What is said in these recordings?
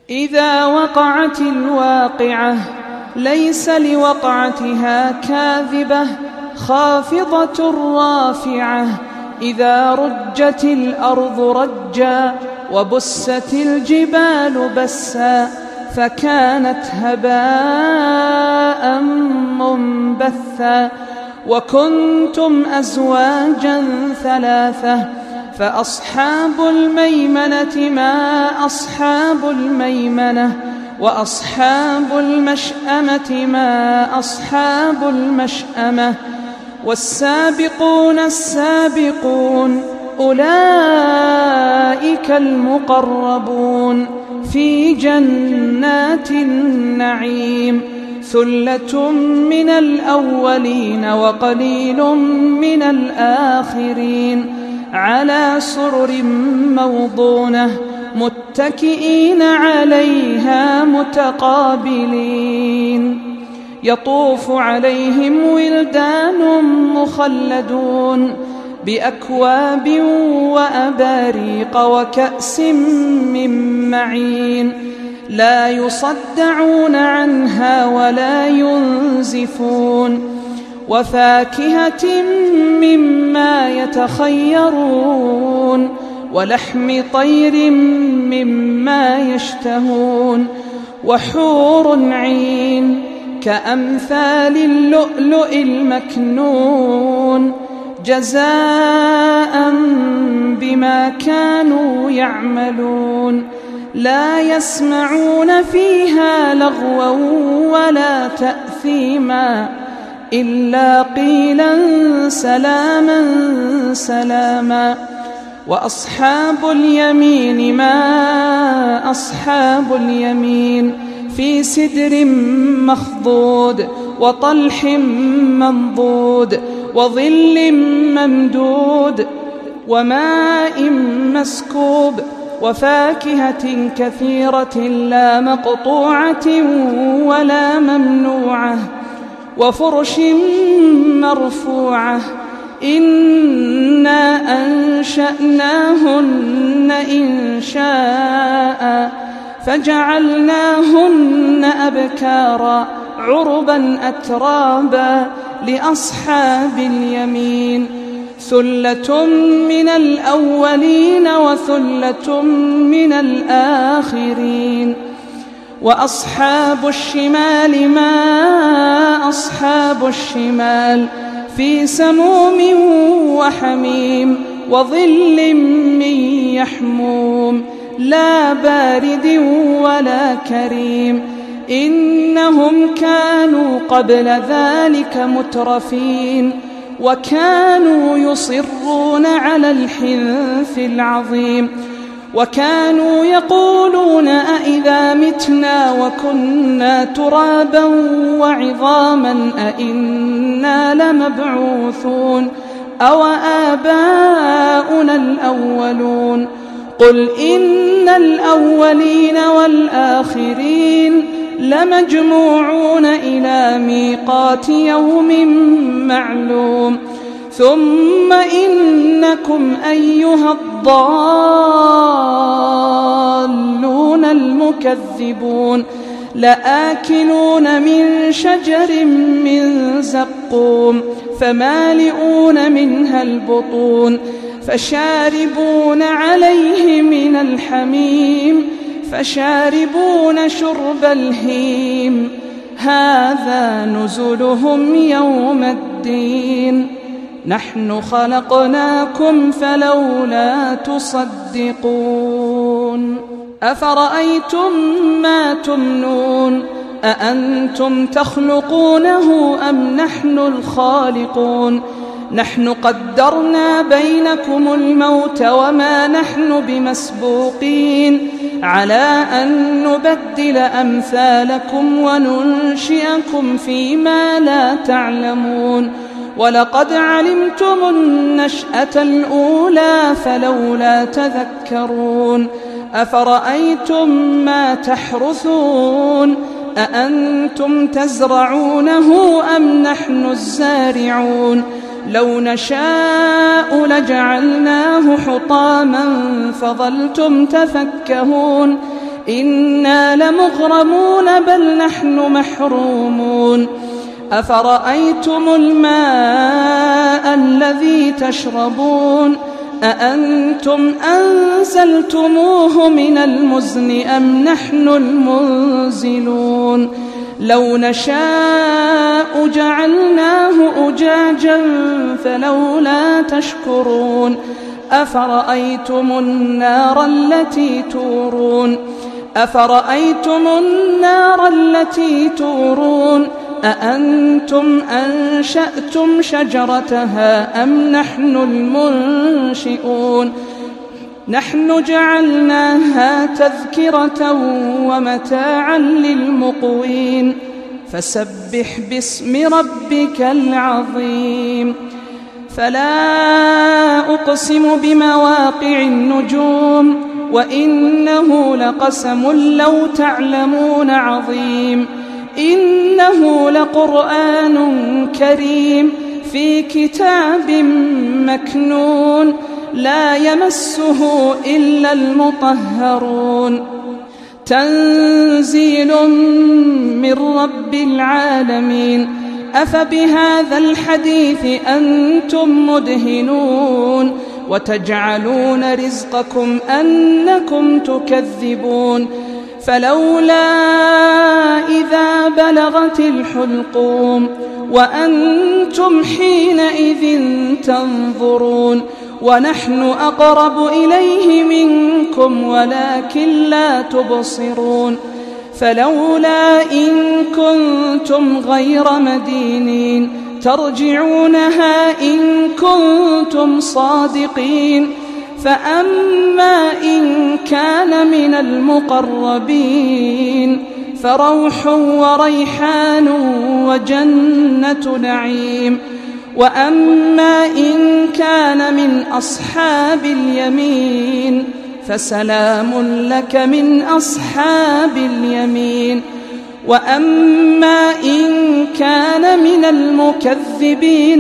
إذا وقعت الواقعة ليس لوقعتها كاذبة خافضة رافعة إذا رجت الأرض رجا وبست الجبال بسا فكانت هباء منبثا وكنتم أزواجا ثلاثة فأصحاب الميمنة ما أصحاب الميمنة وأصحاب المشأمة ما أصحاب المشأمة والسابقون السابقون أولئك المقربون في جنات النعيم ثلة من الأولين وقليل من الآخرين على سرر موضونة متكئين عليها متقابلين يطوف عليهم ولدان مخلدون بأكواب وأباريق وكأس من معين لا يصدعون عنها ولا ينزفون وفاكهة مما يتخيرون ولحم طير مما يشتهون وحور عين كأمثال اللؤلؤ المكنون جزاء بما كانوا يعملون لا يسمعون فيها لغوا ولا تأثيما إلا قيلا سلاما سلاما وأصحاب اليمين ما أصحاب اليمين في سدر مخضود وطلح منضود وظل ممدود وماء مسكوب وفاكهة كثيرة لا مقطوعة ولا ممنوعة وفرش مرفوعة إنا أنشأناهن إنشاء فجعلناهن أبكارا عربا أترابا لأصحاب اليمين ثلة من الأولين وثلة من الآخرين وأصحاب الشمال ما أصحاب الشمال في سموم وحميم وظل من يحموم لا بارد ولا كريم إنهم كانوا قبل ذلك مترفين وكانوا يصرون على الحنث العظيم وكانوا يقولون أئذا متنا وكنا ترابا وعظاما أئنا لمبعوثون أو آباؤنا الأولون قل إن الأولين والآخرين لمجموعون إلى ميقات يوم معلوم ثم إنكم أيها الضالون المكذبون لآكلون من شجر من زقوم فمالئون منها البطون فشاربون عليه من الحميم فشاربون شرب الهيم هذا نزلهم يوم الدين نحن خلقناكم فلولا تصدقون أفرأيتم ما تمنون أأنتم تخلقونه أم نحن الخالقون نحن قدرنا بينكم الموت وما نحن بمسبوقين على أن نبدل أمثالكم وننشئكم فيما لا تعلمون ولقد علمتم النشأة الأولى فلولا تذكرون أفرأيتم ما تحرثون أأنتم تزرعونه أم نحن الزارعون لو نشاء لجعلناه حطاما فظلتم تفكهون إنا لمغرمون بل نحن محرومون أفرأيتم الماء الذي تشربون أأنتم أنزلتموه من المزن أم نحن المنزلون لو نشاء جعلناه أجاجا فلولا تشكرون أفرأيتم النار التي تورون أأنتم أنشأتم شجرتها أم نحن المنشئون نحن جعلناها تذكرة ومتاعا للمقوين فسبح باسم ربك العظيم فلا أقسم بمواقع النجوم وإنه لقسم لو تعلمون عظيم إنه لقرآن كريم في كتاب مكنون لا يمسه إلا المطهرون تنزيل من رب العالمين أفبهذا الحديث أنتم مدهنون وتجعلون رزقكم أنكم تكذبون فلولا إذا بلغت الحلقوم وأنتم حينئذ تنظرون ونحن أقرب إليه منكم ولكن لا تبصرون فلولا إن كنتم غير مدينين ترجعونها إن كنتم صادقين فأما إن كان من المقربين فروح وريحان وجنة نعيم وأما إن كان من أصحاب اليمين فسلام لك من أصحاب اليمين وأما إن كان من المكذبين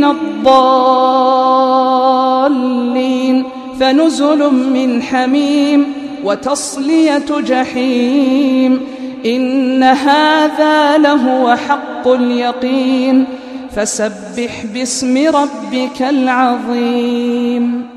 الضالين فنزل من حميم وتصلية جحيم إن هذا لهو حق اليقين فسبح باسم ربك العظيم